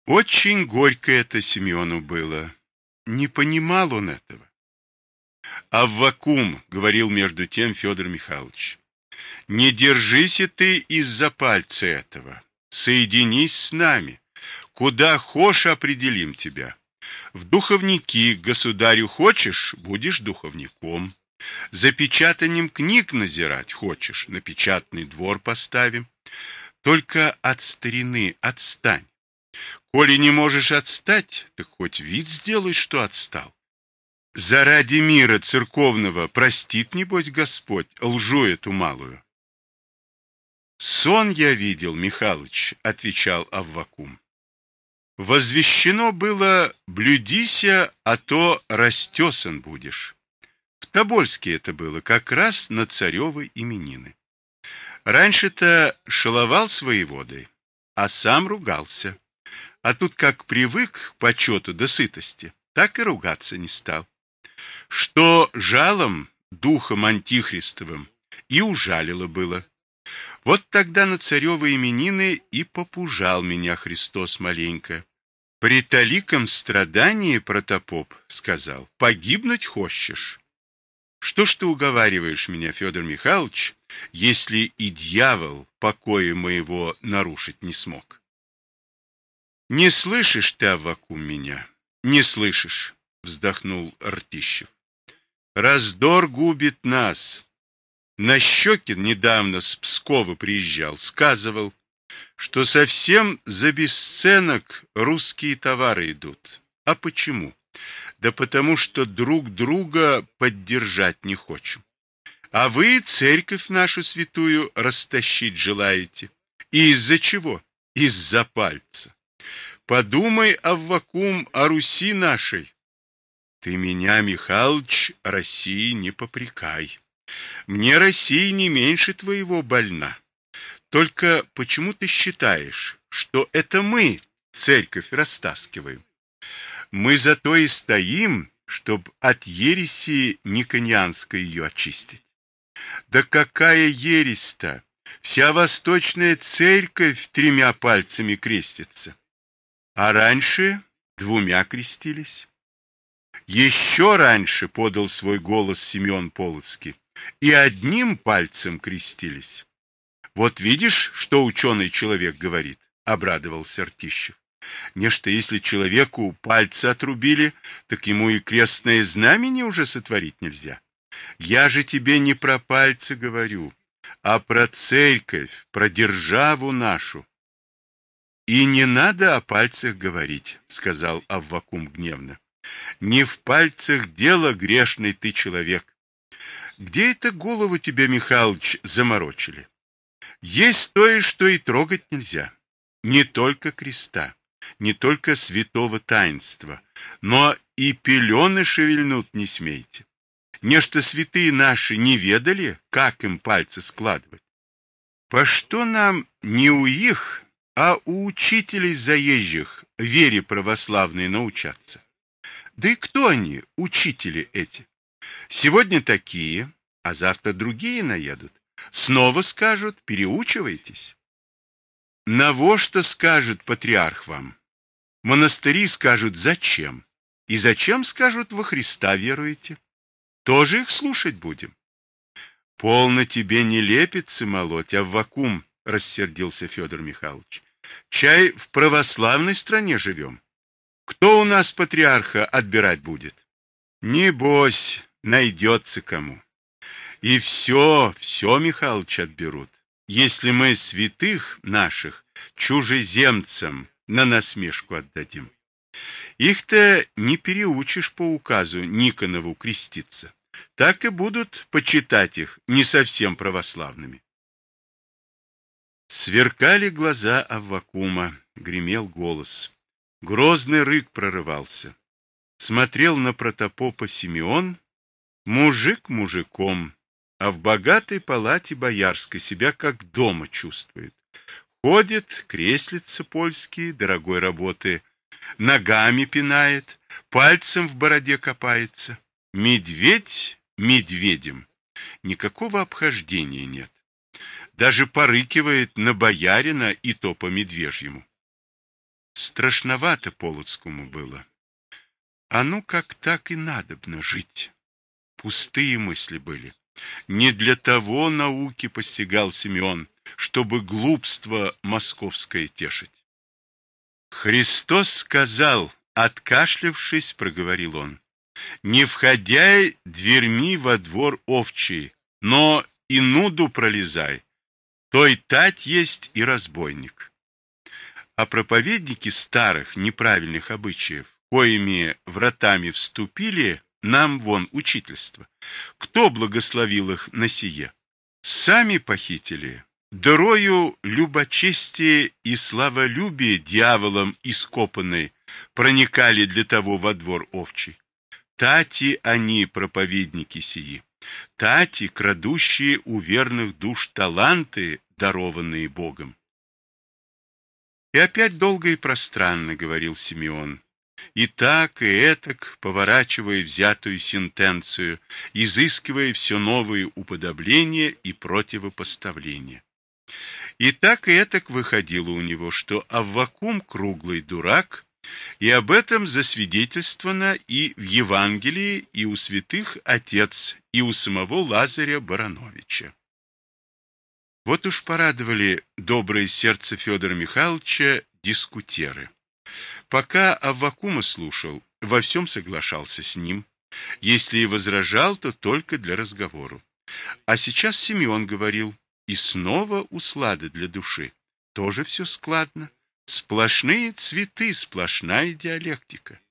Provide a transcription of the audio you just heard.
Очень горько это Симеону было. Не понимал он этого. Аввакум, говорил между тем Федор Михайлович, не держись и ты из-за пальца этого. Соединись с нами. Куда хошь, определим тебя. В духовники к государю хочешь, будешь духовником. За печатанием книг назирать хочешь, на печатный двор поставим. Только от старины отстань. Коли не можешь отстать, так хоть вид сделай, что отстал. Заради мира церковного простит, небось, Господь лжу эту малую. Сон я видел, Михалыч, отвечал Аввакум. Возвещено было: блюдися, а то растесан будешь. В Тобольске это было, как раз на царевы именины. Раньше-то шаловал своей водой, а сам ругался. А тут как привык к почету до сытости, так и ругаться не стал. Что жалом, духом антихристовым, и ужалило было. Вот тогда на царевы именины и попужал меня Христос маленько. При толиком страдании, протопоп, сказал, погибнуть хочешь. Что ж ты уговариваешь меня, Федор Михайлович, если и дьявол покоя моего нарушить не смог? Не слышишь ты, Аввакум, меня? Не слышишь, вздохнул Ртищев. Раздор губит нас. Нащекин недавно с Пскова приезжал, сказывал, что совсем за бесценок русские товары идут. А почему? Да потому что друг друга поддержать не хочем. А вы церковь нашу святую растащить желаете. И из-за чего? Из-за пальца. Подумай, Аввакум, о Руси нашей. Ты меня, Михалыч, России не попрекай. Мне Россия не меньше твоего больна. Только почему ты считаешь, что это мы церковь растаскиваем? Мы зато и стоим, чтоб от ереси никонианской ее очистить. Да какая ересь-то? Вся восточная церковь 3 пальцами крестится. А раньше 2 крестились. Еще раньше подал свой голос Семен Полоцкий, и 1 пальцем крестились. Вот видишь, что ученый человек говорит, обрадовался Ртищев. Нечто если человеку пальцы отрубили, так ему и крестное знамение уже сотворить нельзя. Я же тебе не про пальцы говорю, а про церковь, про державу нашу. И не надо о пальцах говорить, сказал Аввакум гневно. Не в пальцах дело, грешный ты человек. Где это голову тебе, Михалыч, заморочили? Есть то, что и трогать нельзя. Не только креста, не только святого таинства, но и пелены шевельнуть не смейте. Нечто святые наши не ведали, как им пальцы складывать. По что нам не у их, а у учителей заезжих вере православной научаться? Да и кто они, учители эти? Сегодня такие, а завтра другие наедут. Снова скажут, переучивайтесь. На во что скажет патриарх вам? Монастыри скажут, зачем? И зачем, скажут, во Христа веруете? Тоже их слушать будем? Полно тебе не лепится молоть, Аввакум, рассердился Федор Михайлович. Чай в православной стране живем. Кто у нас патриарха отбирать будет? Небось, найдется кому. И все, Михалыч, отберут. Если мы святых наших чужеземцам на насмешку отдадим. Их-то не переучишь по указу Никонову креститься. Так и будут почитать их не совсем православными. Сверкали глаза Аввакума, гремел голос. Грозный рык прорывался. Смотрел на протопопа Симеон, мужик мужиком, а в богатой палате боярской себя как дома чувствует. Ходит, креслица польские, дорогой работы, ногами пинает, пальцем в бороде копается. Медведь медведем. Никакого обхождения нет. Даже порыкивает на боярина, и то по медвежьему. страшновато Полоцкому было. А ну как так и надобно жить. Пустые мысли были. Не для того науки постигал Симеон, чтобы глупство московское тешить. Христос сказал, откашлявшись, проговорил он: не входяй дверьми во двор овчий, но и нуду пролезай. Той тать есть и разбойник. А проповедники старых неправильных обычаев, коими вратами вступили, нам вон учительство. Кто благословил их на сие? Сами похитили. Дорою любочестие и славолюбие дьяволом ископанной проникали для того во двор овчий. Тати они, проповедники сии, тати, крадущие у верных душ таланты, дарованные Богом. И опять долго и пространно говорил Симеон, и так, и этак, поворачивая взятую сентенцию, изыскивая все новые уподобления и противопоставления. И так, и этак выходило у него, что Аввакум круглый дурак, и об этом засвидетельствовано и в Евангелии, и у святых отец, и у самого Лазаря Барановича. Вот уж порадовали доброе сердце Федора Михайловича дискутеры. Пока Аввакума слушал, во всем соглашался с ним. Если и возражал, то только для разговору. А сейчас Симеон говорил, и снова услада для души. Тоже все складно. Сплошные цветы, сплошная диалектика.